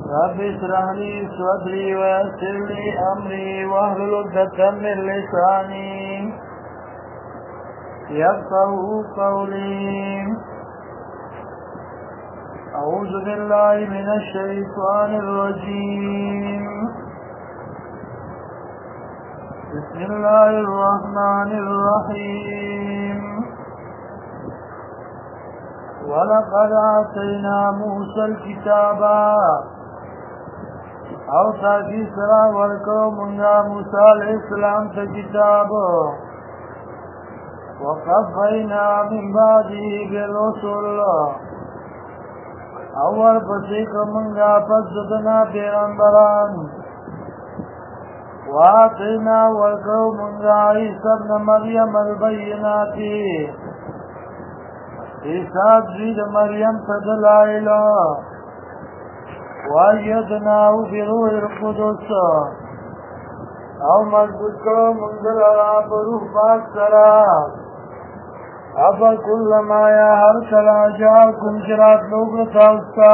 رب اشرح لي صدري ويسر لي أمري واحلل عقدة من لساني يفقهوا قولي. أعوذ بالله من الشيطان الرجيم. بسم الله الرحمن الرحيم. ولقد آتينا موسى الكتاب او تاکی سرا ورکو منگا موسیٰ علیہ السلام تا کتاب وقفینا من بعدی بالرسل اور پسیک منگا پسدنا پیغمبران وآتینا ورکو منگا عیسی ابن مریم البیناتی عیسی زید مریم تدلائل وَأَيَّدْنَاهُ بِرُوحِ الْقُدُسِ او مضبوط کرو منزل بروح پاک سرا افا کل ما یا ہر کلا جاکم شرات لوگ تاوستا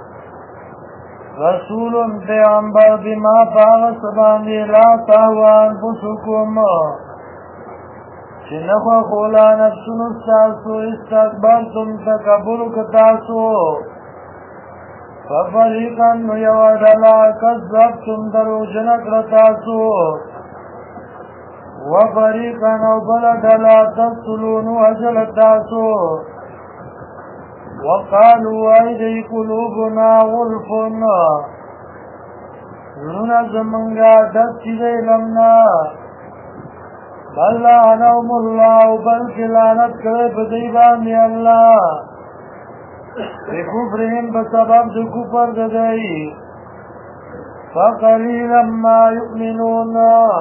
رسول پیغمبر بما پاغ سبانی لا تاوان بسکم چنخوا خولا نفسن استاسو استقبرتم تکبر کتاسو فَفَرِيقًا يَوَدَلَا كَذَّبْتُمْ دَرُوجَنَكْ رَتَاسُ وَفَرِيقًا وَبَلَدَلَا تَقْتُلُونُ وَجَلَتَاسُ وَقَالُوا أَيْدِي قُلُوبُنَا غُلْفٌ زُنَا زَمَنْغَا دَسْتِدَي لَمْنَا بَلْ لَعَنَهُمُ اللَّهُ بَلْكِ لَعْنَتْ كَرِبْ دِيبَانِ اللَّهِ بِكُفْرِهِمْ بسبب د کفر ددئی فَقَلِيلًا مَا يُؤْمِنُونَ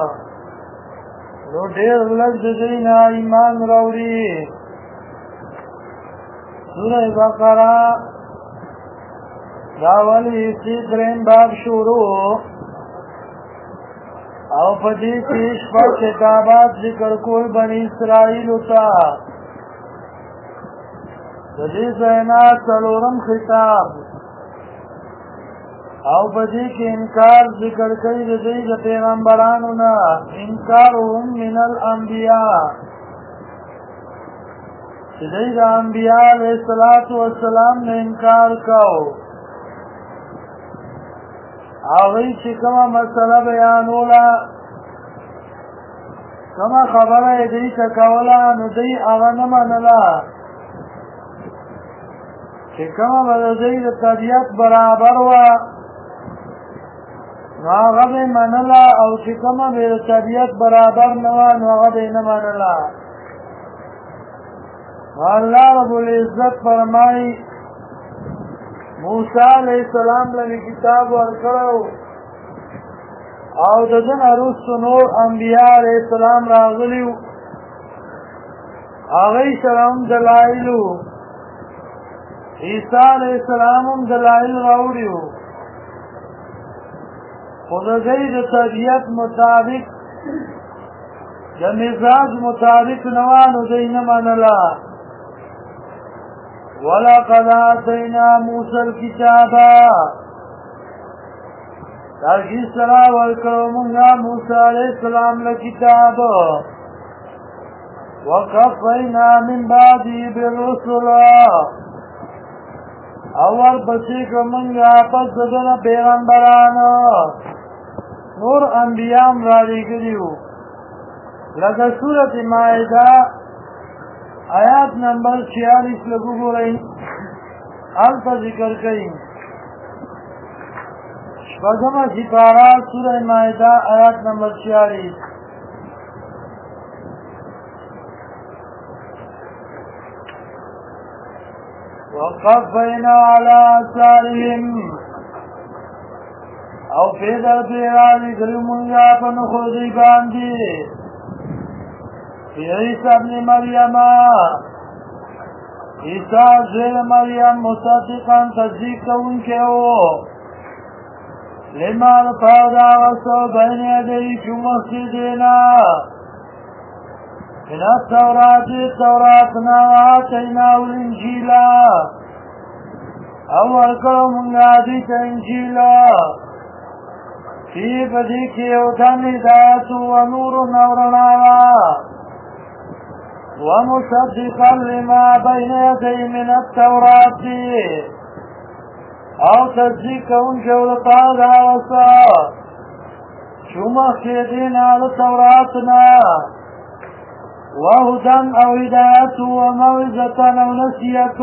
نو دیر لگ ددئینا ایمان روڑی. سورہ بقرہ داولی سیدرین باب شروع او پدی پیش پر کتابات ذکر کول بنی اسرائیل تا بدی زینات سلورم خطاب او بدی کی انکار ذکر کئی رضی دا پیغمبرانونا انکارهم من الانبیاء چدی دا انبیاء علیہ السلام نے انکار کو آغی چی کما مسئلہ بیانولا کما خبر دی تکولا ندی اغنمانلا چې کومه به د دوی د طبیعت برابر وه نو هغه به یې منله او چې کومه به د طبیعت برابر نه وه نو هغه به یې نه منله. نو الله رب العزت فرمایي موسی علیه السلام له کتاب ورکړی او د ده نه وروسته نور انبیا علیه السلام راغلي وو هغوی سره هم دلایل وو. عیسی علیہ السلام هم دلائل راوړي وو خو د دوی د طبیعت مطابق د مزاج مطابق نه وه نو دوی نه منله. ولقد آتینا موسی الکتاب تاکي سره ورکړو مونږه موسی علیہ السلام له کتاب وقفینا من بعده بالرسل اور بسی که منگا پس ددن پیغمبرانو نور انبیام را لگلیو لگه سورت مائدہ آیات نمبر 46 لگو گو رئی حالتا ذکر کئی شپگم سپارہ سورت مائدہ آیات نمبر 46. وقفینا علی آثارهم او پیدر پیرالی گلو منگا پنخو دی باندی فی عیسی ابن مریم عیسی زیر مریم مصدقا تصدیق کون کے ہو لما رفادا وصو بین یدی چو مسجدینا من التوراة وآتيناه الإنجيل او ورکړو مونږه دوی ته انجیل چې په دې کې یو تن هدایت و نور او رڼا وه ومصدقا لما بین یدی من التورات او تصدیق کوونکی و د پاره د هغه څه چې مخکې دې نه د تورات نه وهدى او هدایت وموعظة او نصیحت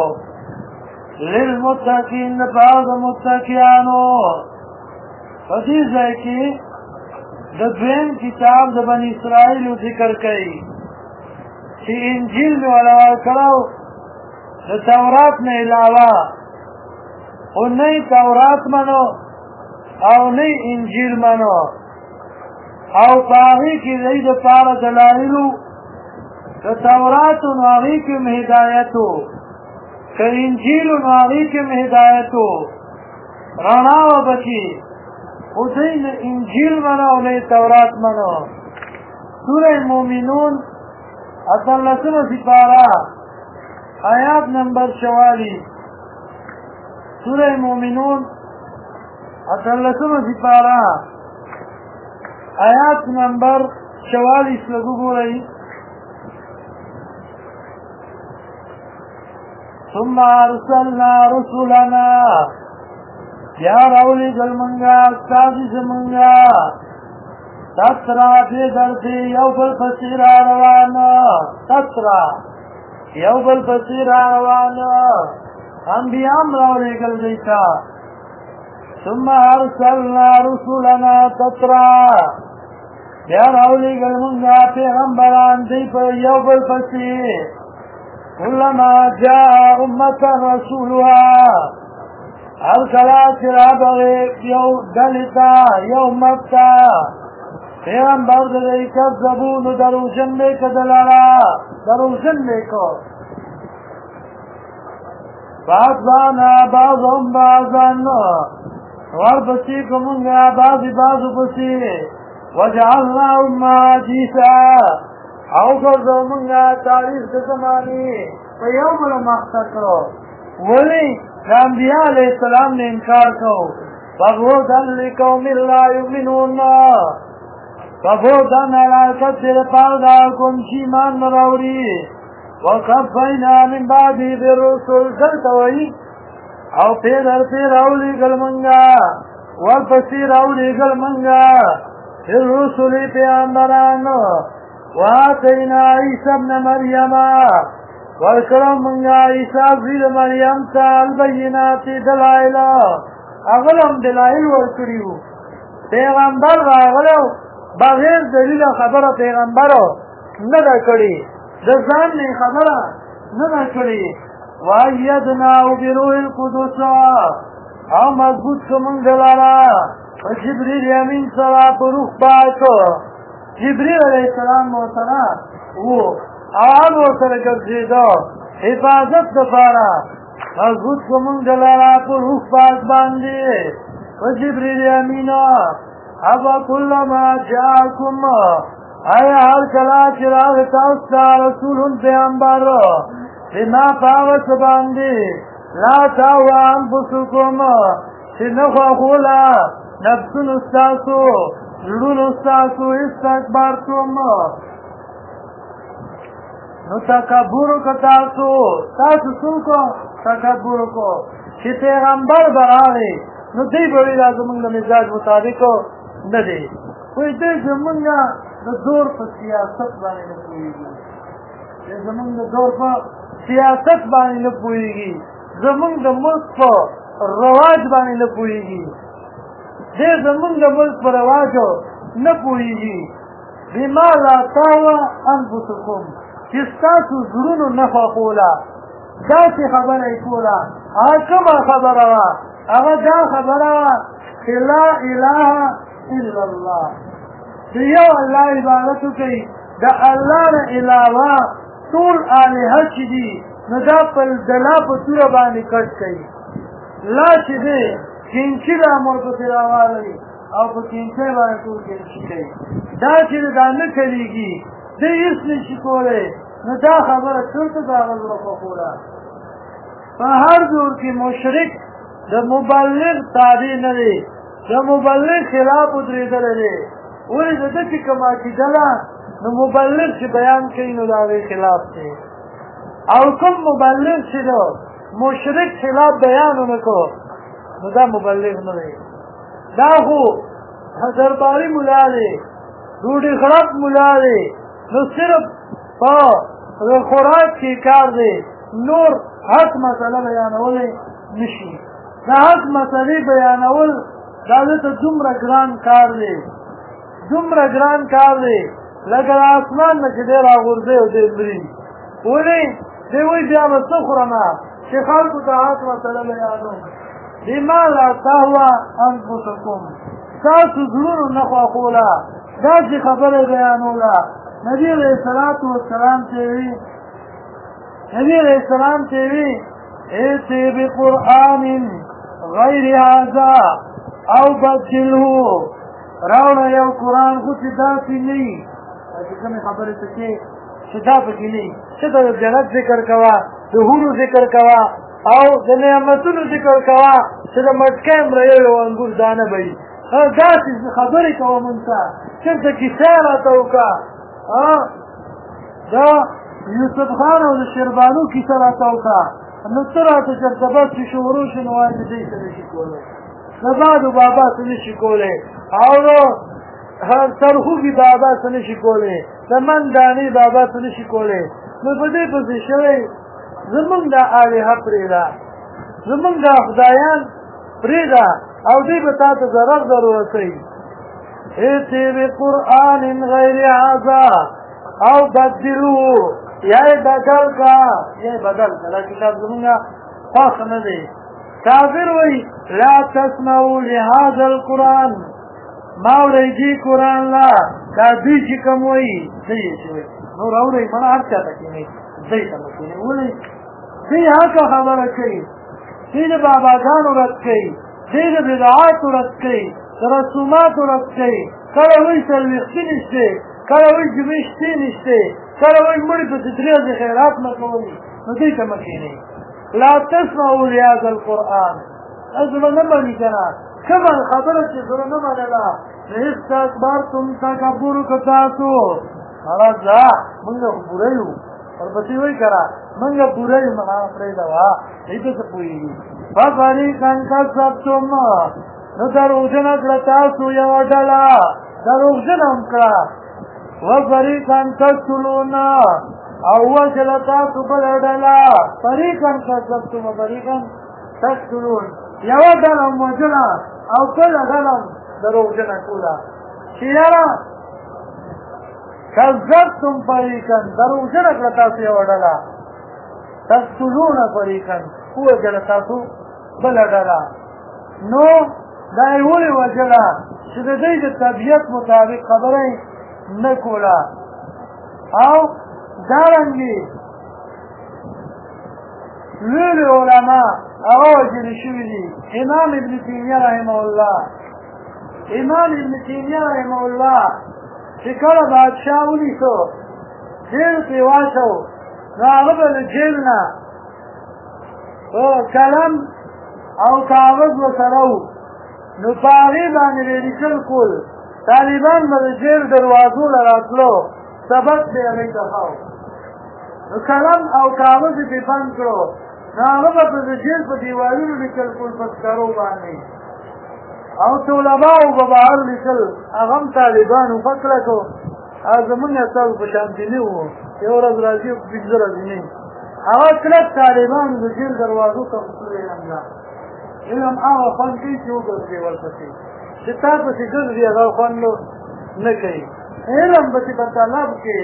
للمتقین د پاره د متقیانو په دې ځای کې د دویم کتاب د بني اسرائیلو ذکر کوي چې انجیل مې والا ورکړو د تورات نه علاوه او نه تورات منو او نه انجیل منو او په هغې کې د دې دپاره دلایلو د توراتو نو هغې کې م هدایت و که انجیلو نو هغې کې م هدایت و رڼا وه پکې خو دوی نه انجیل منو او نه تورات منو سوره مومنون 18مه سپاره آیات نمبر 44 سوره مومنون 18مه سپاره آیات نمبر 44 لګو ګورئ ثم ارسلنا رسلنا یا راولی گلمنگا استازی زمنگا تترا پی درتی یو بل پسیر آروانا تترا یو بل پسیر آروانا انبیام راولی گل دیتا ثم ارسلنا رسولنا تترا یا راولی گلمنگا پیغمبران دی پر یو بل پسیر كلما جاء أمة رسولها هر کلا چرا بغی یو دلتا یو متا پیغمبر دلی کذبونو دروژن لیکو دلالا دروژن لیکو فاتبانا بعضهم بعضان وربسی کمونگا بعضی بعضو بسی وجعلنا حدیثا او کرده منگا تاریخ د زمانی په یو بل مخته کړو ولی د انبیاء علیه السلام نه انکار کو فبعدا لقوم لا یؤمنون فبعدا علی کثیر پاره کوم چې ایمان نه راوړي وکفینا من بعد بالرسل دلته وایي او پیر راوړي منګا ورپسې راوړي منګا الرسل پیغمبرانو وآتینا عیسی ابن مریم ورکړم منګه عیسی زوی د مریم ته البینات دلایل اغلم دلایل ورکړیو پیغمبر راغلو بغیر دلیل خبره پیغمبرو نه دا کړي د ځان نه خبره نه دا کړي وایدنا بروح القدس او مضبوط کوم دلاله جبريل امین سره په روح باندې جبريل علیہ السلام سره وو او سره ګرځیدو حفاظت دپاره مضبوط کوم دلاله په روح باندې او جبريل امین ابا كلما جاءكم آیا هر کله چې راغی تاسو ته رسول پیغمبر بما پاوس باندې لا تهوا انفسکم چې نه خواخوله نفسونو ستاسو زړونو ستاسو استکبرتم نو تکبر وکړه تاسو څوک تکبر وکړو چې پیغمبر به راغی نو دی به وایي دا زمونږ د مزاج مطابق نه دی وایي دی زمونږ د زور په سیاست باندې نه پوهېږي زمونږ د زور په سیاست باندې نه پوهېږي زمونږ د ملک په رواج باندې نه پوهېږي دی زمونږ د ملک په رواجو نه پوهېږي بما لا تهوه انفسکم چې ستاسو زړونو نه خوښوله داسې خبره یې کوله هغه کومه خبره وه هغه دا خبره وه چې لا اله الا الله د یو الله عبادت وکړئ د الله نه علاوه ټول الهه چې دي نو دا په دلا په توره باندې کټ کوي لا چې دی کینچي د امر پسې راواړوي او په کینچۍ باندې ټول کینچي کوي دا چې دا نه چلېږي دی هېڅ نشي کولی نو دا خبره چېرته د هغه زړه خوښوله په هر دور کې مشرک د مبلغ تابع نه دی د مبلغ خلاف ودرېدلی دی ولې د ده چې کوم عقیده ده نو مبلغ چې بیان کوي نو د هغې خلاف دی او کوم مبلغ چې د مشرک خلاف بیان ونه کړو نو دا مبلغ نه دی دا خو درباري ملا دی ډوډۍ خړپ ملا دی نو صرف په خوراک کې کار دی نور حق مسله بیانولی نشي د حق مسلې بیانول دا دلته دومره ګران کار دی دومره ګران کار دی لکه د اسمان نه چې دی راغورځي او دی مري ولې دی وایي بیا به څه خورمه چې خلکو ته حق مسله بیانوم بما لا تهوه انفسکم ستاسو زړونو نه خوښوله داسې خبره بیانوله نبي علیه الصلاة والسلام چې وي نبي علیه السلام چې وي ائتی بقرآن غیر هذا او بدله راوړه یو قرآن خو چې داسې نه وي چې کومې خبرې ته کې چې دا پکې نه وي چې د جنت ذکر کوه د حورو ذکر کوه او د نعمتونو ذکر کوه چې د مټکۍ مرایلو انګور دانه به وي داسې خبرې کوه مونږ ته چېرته کیسه راته وکړه دا یوسف خان او د شیربانو کیسه راته وکړه نو ته راته چېرته بس چې شروع شي نو وایي چې دی څه نشي کولی د بادو بابا څه نشي کولی او نو سرخوږي بابا څه نشي کولی د مندانې بابا څه نشي کولی نو په دې پسې شوی زمونږ دا الهه پرېږده زمونږ دا خدایان پرېږده او دوی به تا ته ضرر رسوي ائتی بقرآن غیر هذا او بدلو یا بدل کا یا بدل کا دا کتاب زمونږ خوښ نه دی کافر وایي لا تسمعوا لهذا القرآن ما اورېږي قرآن لا دا دوی چې کوم وایي دوی یې چې وایي نور اورئ مړه هر چا ته کښېنئ دوی ته مه کښېنئ ولې دوی حقه خبره کوي دوی د باباګانو رد کوي دوی د بدعاتو رد کوي د رسوماتو رد کوي کله وایي څلوېښتي نشته کله وایي جمعې شپې نشته کله وایي مړي پسې درې ورځې خیرات نه کوئ نو دوی ته مه کښېنئ لا تسمعوا لهذا القرآن زړه نه مني که نه کومه خبره چې زړه نه منله نو استکبرتم تکبر که تاسو هغه ځه مونږ خو بوره یو ورپسې وایي که نه مونږ بوره یو هغه پرېږده وه دوی ته څه پوهېږي ففریقا کذبتم نو دروغجنه کړه تاسو یوه ډله دروغجنه هم کړه وفریقا تقتلون او وجله تاسو بله ډله فریقا کذبتم وفریقا تقتلون یوه ډله هم وجله او بله ډله هم دروغجنه ټوله چې یاره کذبتم فریقا دروغجنه کړه تاسو یوه ډله تقتلون فریقا ووجله تاسو بله ډله نو دا یې ولې وجله چې د دوی د طبیعت مطابق خبره یې نه کوله او دارنګې لوی لوی علما هغه وژلي شوي دي امام ابن تیمیه رحمه الله امام ابن تیمیه رحمه الله چې کله بادشاه ونیسو جیل کې واچو نو هغه به د جیل نه قلم او کاغذ ورسره و نو په هغې باندې به یې لیکل کول طالبان به د جیل دروازو له راتلو سبق به یې هغوی ته ښه نو قلم او کاغذ یې پرې بند کړو نو هغه به په د جیل په دیوالونو لیکل کول په سکرو باندې او طلباو به بهر لیکل هغه هم طالبانو ښه کلکو او زمونږ ستاسو په شانتې نه وو یو ورځ راځي او پنځه ورځې نه هغه کلک طالبانو د جیل دروازو ته خصول علم نه علم هغه خوند کوي چې وګرځي ورپسې چې تا پسې ګرځي هغه خوند نه کوي علم پسې په طلب کې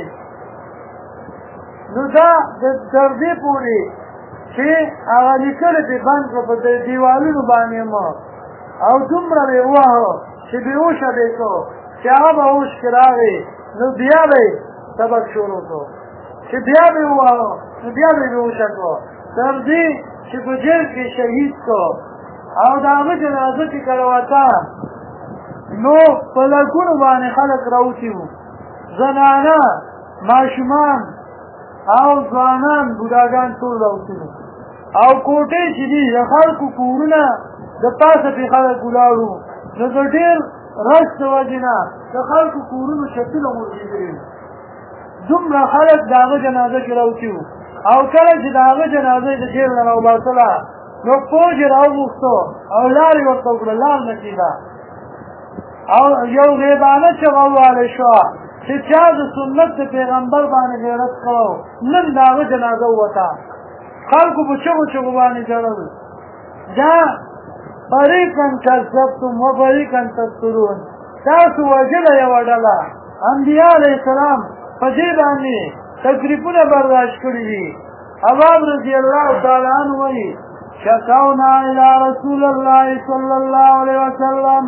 نو دا تر دې پورې چې هغه لیکل پې بند کړه په دیوالونو باندې مه او دومره به یې ووهه چې بېهوشه به یې کړو چې هغه به هوش کې راغی نو بیا به یې سبق شروع کړو چې بیا به یې ووهه نو بیا به یې بېهوشه کړو تر دې چې په جیل کې شهید کړو او د هغه جنازه چې کله وته نو په لکونو باندې خلک راوتي وو زنانه ماشومان او ځوانان بوډاګان ټول راوتي وو او کوټې چې دي د خلکو کورونه د پاسه پې خلک ولاړو نو د ډېر رش د وجې نه د خلکو کورونو شکونه غورځېدلي دومره خلک د هغه جنازه کې راوتي وو او کله چې د هغه جنازه یې د جیل نه راوباسله نو فوج یې راوغوښتو او لارې ورته وکړه لار نه کېده او یو غیبانه چغه ووالی شوه چې چا د سنت د پیغمبر باندې غیرت کړو نن د هغه جنازه ووته خلکو په چغو چغو باندې ژړل دا فریقا کذبتم و فریقا تقتلون تاسو وژله یوه ډله انبیا علیه السلام په دې باندې تکلیفونه برداشت کړي دي حباب رضی الله تعالی عنه وایي شکونا الى رسول الله صلی الله علیه وسلم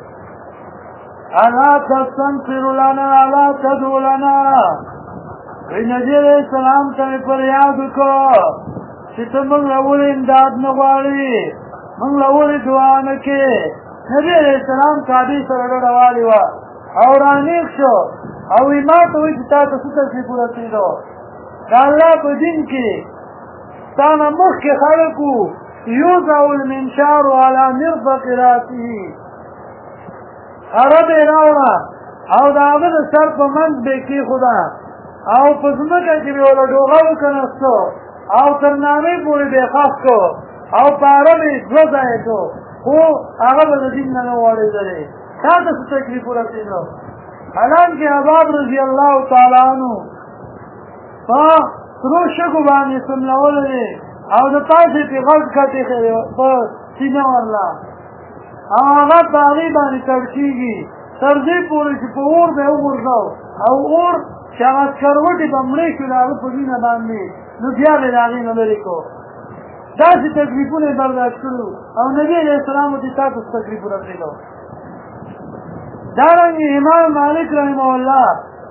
الا تستنصر لنا الا تدعو لنا نبی علیہ السلام ته مې فریاد وکړو چې ته موږ له ولې امداد نه غواړې موږ له ولې دعا نه کې نبی علیہ السلام کعبې سره ډډه والې وه او رانیغ شو او ما ته وایي چې تا ته څه تکلیف ورسېدو د الله په دین کې ستا نه مخکې خلکو یوضع المنشار علی مرفق راسه عرب یې راوړه او د هغه د سر په منځ به یې کېښوده او په ځمکه کې به وله ډوغه وکنستو او تر نامې پورې به یې خاص کړو او په عرب یې دوه ځایه کړو خو هغه به د دین نه نه واړېدلې تا ته څه تکلیف ورسېدو حالانکې حباب رضی الله تعالی عنه په سرو شګو باندې سملولی دی او د پاسې پې غږ کټې په سینه ورله او هغه په هغې باندې تړکېږي تر دې پورې چې په اور به یې وغورځو او اور چې هغه سکروټې به مړې شو د هغه په وینه باندې نو بیا به یې د هغې نه لرې کړو داسې تکلیفونه یې برداشت کړو او نبي علیه السلام ورته تا ته څه تکلیف ورسېدو دارنګې امام مالک رحمه الله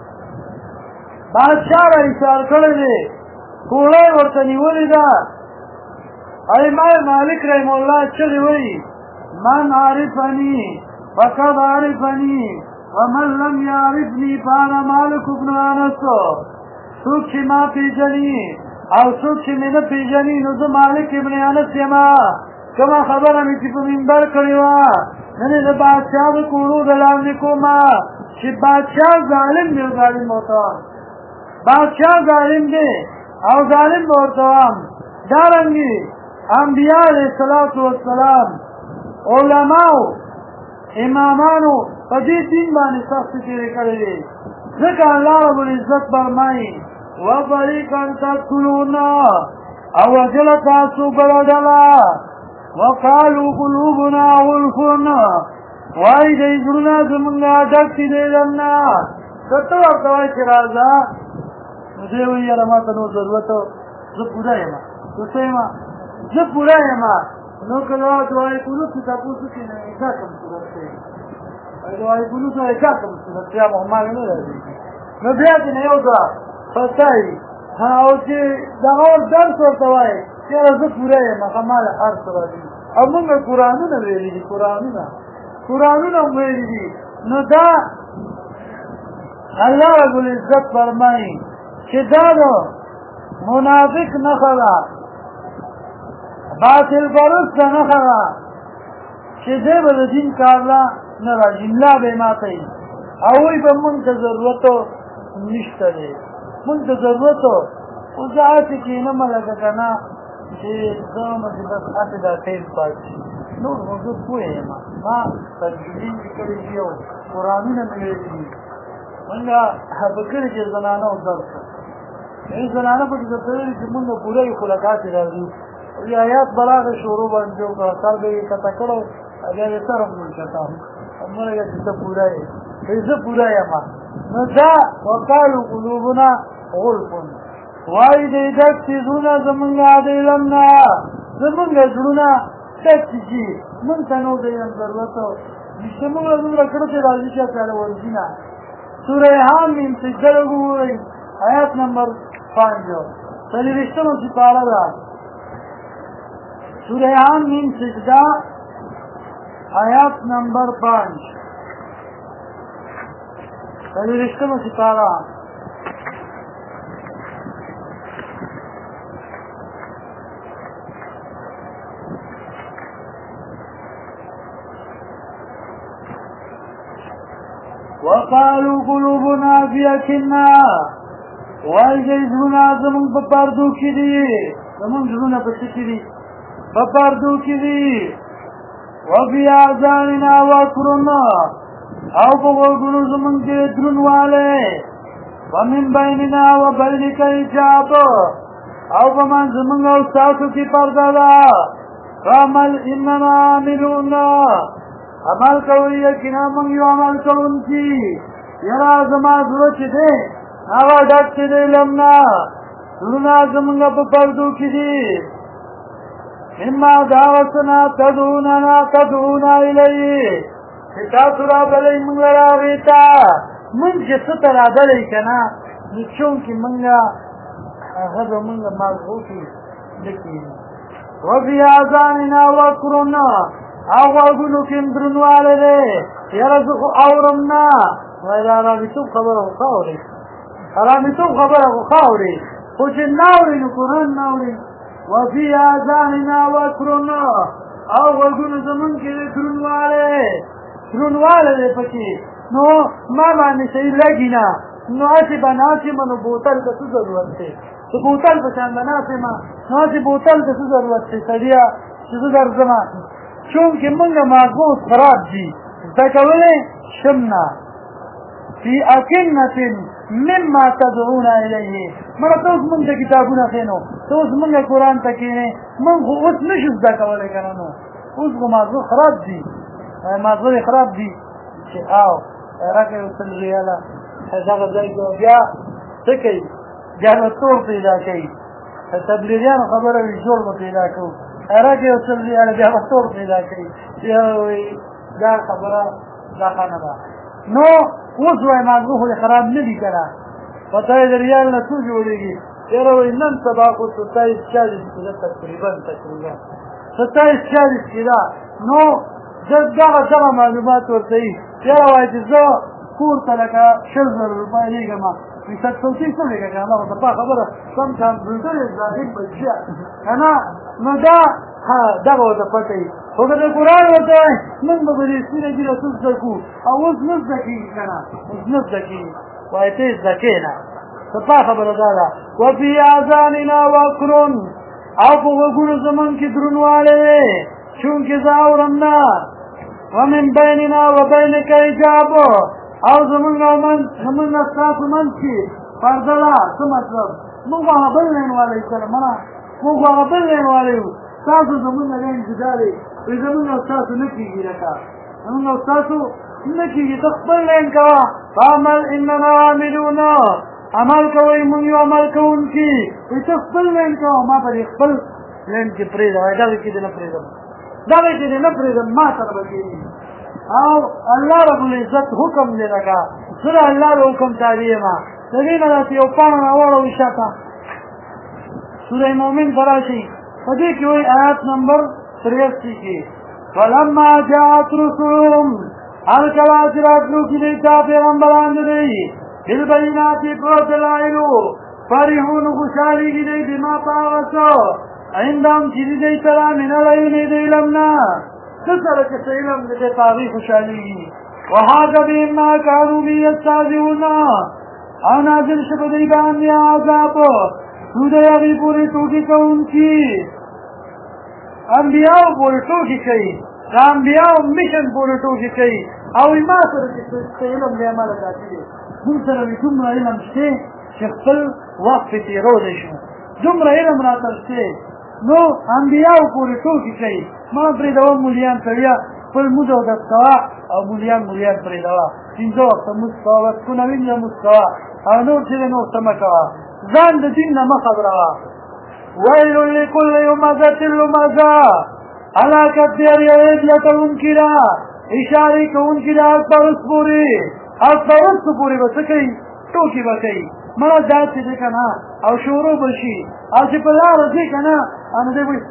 بادشاه را ایثار کړی دی کوړی ورته نیولې ده او امام مالک رحمه الله چغې وایي من عرفني فقد عرفني ومن لم يعرفني فانا مالک ابن انس څوک چې ما پېژني او څوک چې مې نه پېژني نو زه مالک ابن انس یمه کومه خبره مې چې په منبر کړې وه نن یې د بادشاه د کوړو د لاندې کومه چې بادشاه ظالم دی ظالم ورته وایم بادشاه ظالم دی او ظالم به ورته وایم دارنګې انبیا علیه الصلاة والسلام علماو امامانو په دې دین باندې سختې تېرې کړې دي ځکه الله رب العزت فرمایي وفریقا تقتلون او وجله تاسو بله ډله وقالوا قلوبنا غلف وایي دی زړونه زمونږ ډک دي د علم نه که ته ورته وایې چې راځه نو دی وایي یاره ما ته نور ضرورت زه پوره یم که څه یم زه پوره یم نو که دعای قنوت چې تپوس وکړي نو دا کوم صورت دی دعای قنوت نه دا کوم صورت بیا محمد نه راځي نو بیا چې نه یو دعا فتایي او چې دغه درس ورته وایي چې یاره زه پوره یم هغه ما له هر څه راځي او مونږ قرآنونه ویلي دي قرآنونه هم ویلي دي نو دا الله رب العزت فرمایي چې دا د منافق نښه ده باطل پرست نښه ده چې دی به د دین کار نه راځي ملا به یې ماتوي او وایي به مونږ ته ضرورت نشته دی مونږ ته ضرورت اوس زه هسې کښېنمه لکه که نه چې زه چې بس هسې دا ټیم پات شي نور خو زه پوه یم ما تجربې مې کړې دي او قرآنونه مې ویلي دي مونږ په کلي کې زنانه او درس زنانه پکې درته ویلي چې مونږ پوره یو خو له کاسې راځو آیات براغه شروع باندې وکړه سر به یې کته کړو بیا یې سر هم ولکته موږ چې ته پوره یې زه پوره یم نو دا وقالو قلوبنا غلف وایي دی ډک چې زړونه زمونږ د علم نه زمونږ زړونه ډک چې مونږ ته نو د علم ضرورت نشته مونږ له دومره کړکې راځي چې سره ورځي نه سوره حامیم سجده وګورئ آیات نمبر 5 څلوېښتمه سپاره ده سورہ حامیم سجدہ آیات نمبر 5 څلوېښتمه سپاره وقالوا قلوبنا في أكنة والجيزنا زمن بپردو کی دی زمن جزونا پسکی دی بپردو کی دی وفي آذاننا وقرنا او بغلقلو زمن کے درن والے ومن بيننا وبينك حجاب او بمن زمن او ساسو کی پردہ فعمل اننا عاملون عمل کوئی یقینا من یو عمل کون کی یرا زما ضرورت دے هغه ډک دې لمنا لونا زمونږ په پردو کې دي اما دعوتنا تدعونا الیه چې تاسو راغلی موږ راغی تا موږ چې څه ته راغلی که نه نو چونکې موږ هغه زمونږ مغزو کې ډکي وفي آذاننا وقر او غوږونو کې درنوالی دی یاره زه خو اورم نه وایي دا رامیتوب خبره خو ښه اورئ رامیتوب خبره خو ښه اورئ خو چې نه اورئ نو قرآن نه اورئ وفي آذاننا وقر او غوږونو زمونږ کې دی درنوالی دی پکې نو ما باندې صحیح لګي نه نو هسې به ناڅېمه نو بوتل ته څه ضرورت دی د بوتل په شان به ناڅېمه نو هسې بوتل ته څه ضرورت دی سړیه چې زه درځمه چونکه موږ مغزوز خراب دي زده کولی شم نه فی اکنة مما تدعون الیه مړه ته اوس موږ ته کتابونه ښې نو ته اوس موږ قرآن ته کښېنې موږ خو اوس نه شو زده کولی که نه نو اوس خو مغزو خراب دي مغزو یې خراب دي چې او راکړه یو سل ریاله دغه ځای کې بیا څه کوي بیا به تور پیدا کوي تبلیغیانو خبره وي جوړ به پیدا کوو راکړه یو سل ریاله بیا به تور پیدا کوي بیا وایي دا خبره دا ښه نه ده نو اوس وایي مغزو خو یې خراب نه دي که نه پته یې د ریال نه څو جوړېږي یاره وایي نن سبا خو 27-40 کې ده تقریبا 27-40 کې ده نو دغه معلومات ورته وي یاره وایي چې زه کور ته لکه 100,000 روپۍ لېږم وایي 730 څه لېږه که نه خو دپا خبره سم کمپیوټر یې ظاهر بچیا که نه نو دا دغه ورته پته وي خو که د قرآن ورته وایي موږ به په دې سپینه ږیره څه زده کړو او اوس نه زده کېږي که نه اوس نه زده کېږي وایي ته یې زده کړې نه دپا خبره دا ده وفي آذاننا وقر او په غوږونو زمونږ کې دروندوالی دی چونکې زه اورم نه ومن بیننا وبینک حجاب او زمونږ ستاسو منځ کې پرده ده څه مطلب موږ هغه بل لین والی سره مړه موږ هغه بل لین والی وو ستاسو زمونږ لین جدا دی وایي زمونږ او ستاسو نه کېږي لکه زمونږ او ستاسو نه کېږي ته خپل لین کوه فعمل اننا عاملون عمل کوئ موږ یو عمل کوونکي وایي ته خپل لین کوه ما به دې خپل لین کې پرېږده وایي دغې کې دې نه پرېږدم دغې کې دې نه پرېږدم ما سره به کېږي او الله رب العزت حکم دی لکه زه د الله د حکم تابع یم د دې نه داسې یو پاڼه راواړوئ شاته سوره مؤمن ته راشئ په دې کې وایي آیات نمبر 83 کې فلما جاءت رسلهم هر کله چې راتلونکي دی تا پیغمبران د دوی بالبینات په دلایلو فرحون خوشحالېږي دی بما په هغه څه عندهم چې د دوی سره من العلم د علم نه څه سره چې څه علم د دې په هغې خوشحالېږي وحاق بهم ما كانوا به یستهزئون او نازل شو په دوی باندې عذاب نو د هغې پورې ټوکې کوونکي انبیاو پورې ټوکې کوي د انبیاو مشن پورې ټوکې کوي او ما سره چې څه علم دی هماغه کافي دی موږ سره مې دومره علم شته چې خپل وخت پې تېرولی شو دومره علم راته شته نو انبیاو پورې ټوکې کوي ما پرېږدوه مولیان سړیه خپل مونځ اودس کوه او مولیان پرېږدوه 5 وخته مونځ کوه وختونه وینځه مونځ کوه او نور چې دی نور څه مه کوه ځان د دین نه مه خبروه ویل لکل همزة لمزة هلاکت دی هر یو عیب لټونکي ده اشارې کوونکي ده حقپرست پورې حقپرستو پورې به څه کوي ټوکې به کوي مړه داسې دی که نه او شروع به شي او چې په لاره ځې که نه نو دی وایي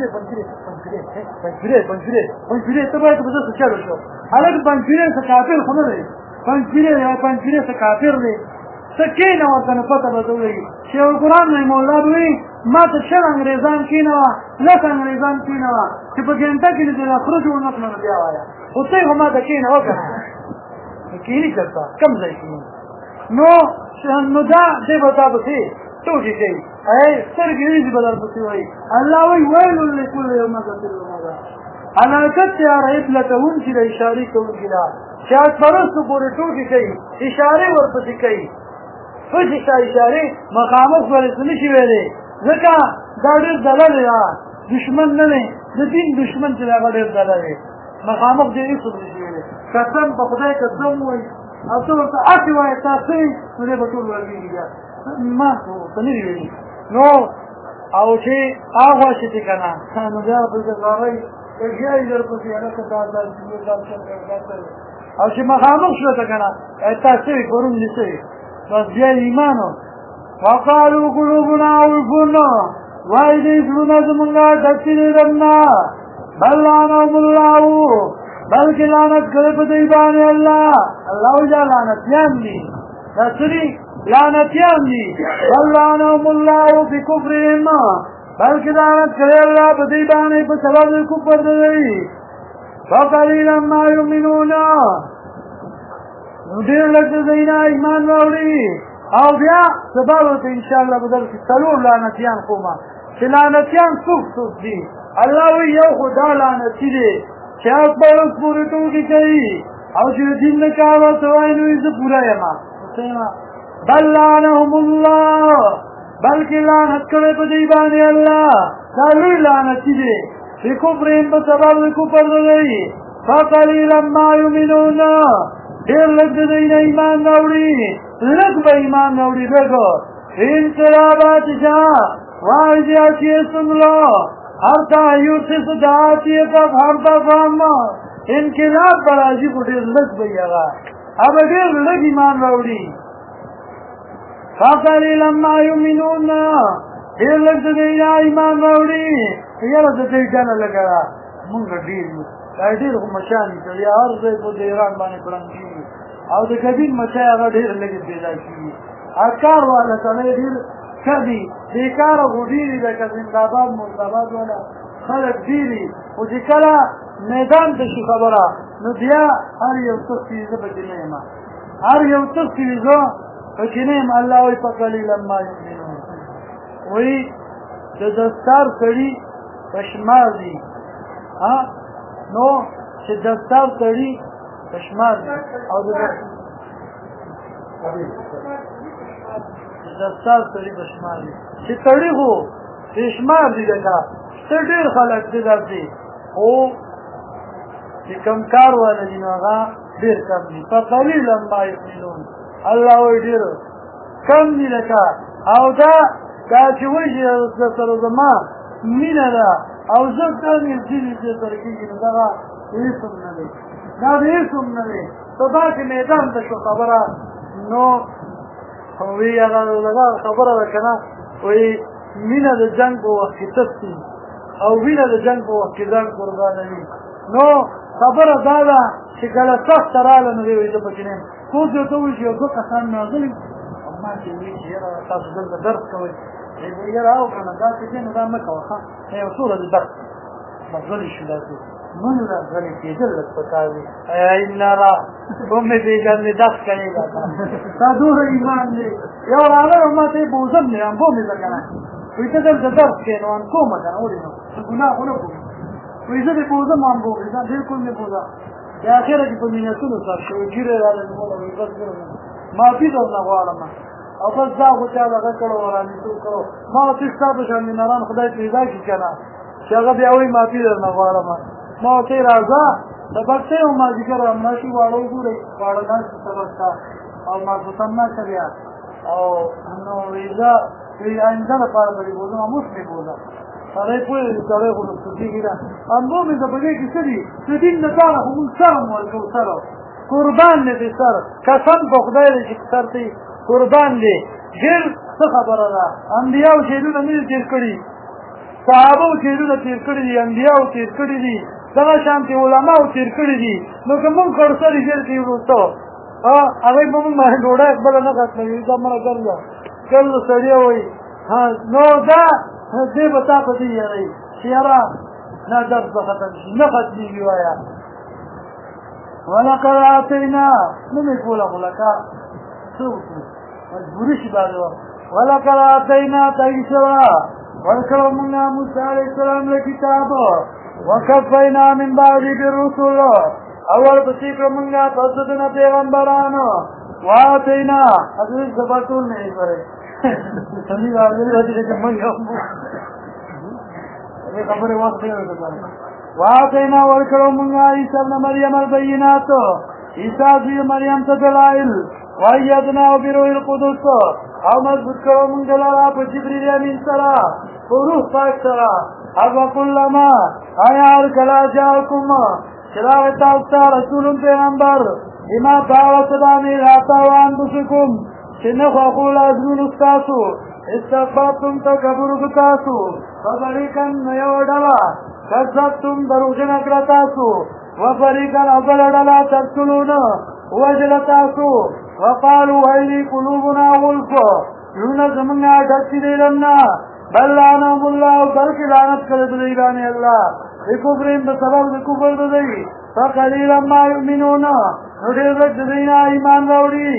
پنجپیرې ته باید په داسې چلو شو هلک پنجپیرې څه کافر خو نه دی پنجپیرې څه کافر دی څه کېنه ورته نو پته به ته وایي چې یو قرآن وایي مولا به وایي ما ته 6 انګریزان کېنوه 10 انګریزان کېنوه چې په ګنټه کې دې د خرجو ونکړه نو بیا وایه خو ته یې خو ما ته کېنوه که نه کینی چرته کم ځای کینی نو دا دې به تا پسې ټوکې کوي سترګې وریځې به در پسې وایي الله وایي ویل لکل همزة لمزة حلاکت تیاره لټونکي د اشارې کوونکي ده شاید پرستو پورې ټوکې کوي اشارې ورپسې کوي پسې شا اشارې مخامخ ورسې نشي ویلی ځکه دا ډېر دلل ده دشمن نه دی د دین دشمن چې هغه ډېر دلل دی مخامخ دې هېڅوک نشي ویلی قسم په خدای قسم وایي او ته ورته هسې وایې تا څه وي نو دی به ټول ورګېږي بیا ما ورته نه دي ویلي نو او چې هغه چې دی که نه نو بیا ورته غاړی ژاړي درپسې هلکه دا او چې مخامخ شوه ته که نه تا څه وي پرون دې څه وي بس بیا ایمان وقالوا قلوبنا غلف وایي دې زړونه زمونږه ډکې دي دمنه بل لعنهم الله بلکې لعنت کړی په دوی باندې الله وایي دا لعنتیان دي دا څه دي لعنتیان دي بل لعنهم الله بکفرهم بلکې لعنت کړی الله په دوی باندې په سبب د کفر د دوی فقلیلا ما یؤمنون نو ډېر لږ د دوی نه ایمان راوړي او بیا سبا ورته انشاءالله به درکړي څلور لعنتیان کومه چې لعنتیان څوک دي الله وایي یو خو دا لعنتي دی چې هغه پرس پورې ټوکې کوي او چې د دین نه کار ورته وایي نو زه پوره یم بل لعنهم الله بلکې لعنت کړی په دوی باندې الله دا لوی لعنتي دی بکفرهم په سبب د کفر د دوی فقلیلا ما یؤمنون ډېر لږ د دوی نه ایمان راوړي لږ به ایمان راوړي لږ انقلابات شاه واجه اسم الله حتی یوسف دعاتی تک حرطا فاما انقلاب برازی کو ډېر لږ به یې هغه هغه ډېر لږ ایمان راوړي فقلیلا ما یؤمنون ډېر لږ د دوی نه ایمان راوړي یاره د دوی ډله لږه ده مونږ ډېر یو دا ډېر خو مچان دي سړي هر ځای په د ایران باندې پړنګ کېږي او د کبین مچای هغه ډېر لږې پیدا کېږي هر کار والا سړی ډېر ښه دي بېکاره خو ډېرې لکه زنداباد مرتباد والا خلک ډېرې خو چې کله میدان ته شي خبره نو بیا هر یو څه څیزه پکې نه یم هر یو څه څیزه پکې نه یم الله وایي فقلیلا ما یؤمنون وایي د دستار سړي په شمار دي نو چې دستار سړي په شمار دي او د دستار سړي په شمار دي چې سړي خو په شمار دي لکه څه ډېر خلک دي داسې خو چې کم کار والا دي نو هغه ډېر کم دي فقلیلا ما یؤمنون الله وایي ډېر کم دي لکه او دا چې وایي چې سره زما مینه ده او زه تا نږدې دې سره کېږي نو دغه هېڅ هم نه دی دا د هېڅ هم نه دی په داسې میدان ته شو خبره نو وایي هغه دغه خبره ده که نه وایي مینه د جنګ په وخت کې تسي او وینه د جنګ په وخت کې ځان قربانوي نو خبره دا ده چې کله سخته راغله نو دی وایي زه پکې نه یم څوک یې ورته وایي چې یو دوه کسان ناغلي او ما چې وایي چې یاره تاسو دلته درس کوئ یاره او که نه داسې دی نو دا مه کوه ښه یو څو ورځې درس بس غلي شو داسې مونږ را غلي کېدل لږ پکار وي ایلاره کومې پېژندې درس کوې دا تا دومره ایمان دی یو راغلی او ما ته یې بوزم دی امبو مې زه که نه وایي ته دلته درس کوې نو انکومه که نه ولې نو ګناه خو نه کوم وایي زه دې بوزم امبو مې ځه بلکل مې بوزه د اخره کې په مینتونو سر شوی ګیرې راغلی موله وایي بس ګرم معافي درنه غواړم او بس دا خو چا دغه کړو ورانیتوب کړو ما ورته ستا په شان میناران خدای پیدا کړي که نه چې هغه بیا وایي معافي درنه غواړم ما ورته راځه د بکسۍ او مازدیګر رامناشي واړه وګورئ واړه ناستې سبق ته او ماخوستن ناسته بیا او نو وایي زه وایي آینده لپاره به دې بوزم اوس مې بوزه سړی پوهېږي سړی خو نو سوچېږي نه امبو مې د په دې کې څه دي د دین لپاره خو مونږ سر هم ورکوو سره قربان دی دې سر قسم په خدای دی چې سر ته قربان دی ډېر څه خبره ده انبیاو جیلونه نه دي تېر کړي صحابو جیلونه تېر کړي دي انبیاو تېر کړي دي دغه شانتې علماو تېر کړي دي نو که مونږ خړسري جیل کې وروسته هغوی به مونږ باندې ډوډۍ خپله نه ختموي دا مړه ګرځه ګرځه سړی وایي نو دا دې به تا په دې یاروي چې یاره نه درس به ختم شي نه ختمېږي وایه ولقد آتینا نمی کولا خلقا سوکو مجبوری شی بازی وقت ولقد آتینا تایسرا ورکلو منگا موسیٰ علیہ السلام لکتاب وکفینا من بعدی بالرسول اول بسیکر منگا تصدنا پیغمبرانو وآتینا حضرت زبطول نہیں برے سمی بازی ہوتی لیکن منگا یہ خبر وقت نہیں ہوتا وآتینا ورکلو منگا عیسیٰ ابن مریم البینات عیسیٰ زیر مریم تدلائل وَأَيَّدْنَاهُ بِرُوحِ الْقُدُسِ او مضبوط کرو منگ لرا پا جبریل امین سرا روح پاک سرا اب کلما آیا ہر کلا جاکم چراغ تاکتا رسول پیغمبر اما دعوت دانی راتا وانبسکم چنخ اقول ازمون استاسو استقبابتم تکبر کتاسو فبریکن نیو ڈلا کذبتم دروجن اکرتاسو وفریکن افضل ڈلا ترسلون وجلتاسو وقالوا هذه قلوبنا غلف يونس زمنا ڈرتی دیلنا بل لعنهم الله بلک لعنت کرد دیلان اللہ بکفرین بسبب بکفر دی فقلیلا ما یؤمنون نڈیر رکھ دینا ایمان راوڑی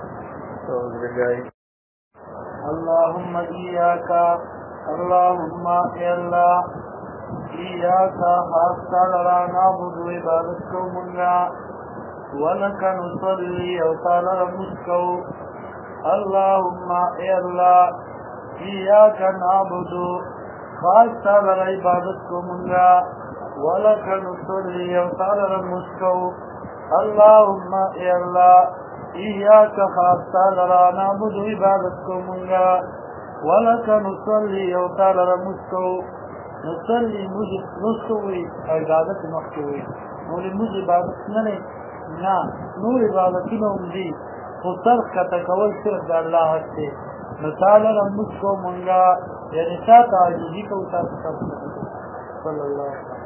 اللهم إياك اللهم يا الله إياك حاسا لرا نعبد عبادتك منا ولك نصلي وطال رمسكو اللهم يا الله إياك نعبد خاصة لعبادتك منا ولك نصلي وطال رمسكو اللهم يا الله إياك خاصة لرا نعبد عبادتك منا ولك نصلي وطال رمسكو نصلي نسكوي عبادت مخشوي نولي مجھ عبادت ننے نا نور عبادتنا دی خسرخ کا تکول صرف دا اللہ حق سے نتالا رمز کو منگا یعنی ساتا عجیزی کو اتار صلی اللہ علیہ وسلم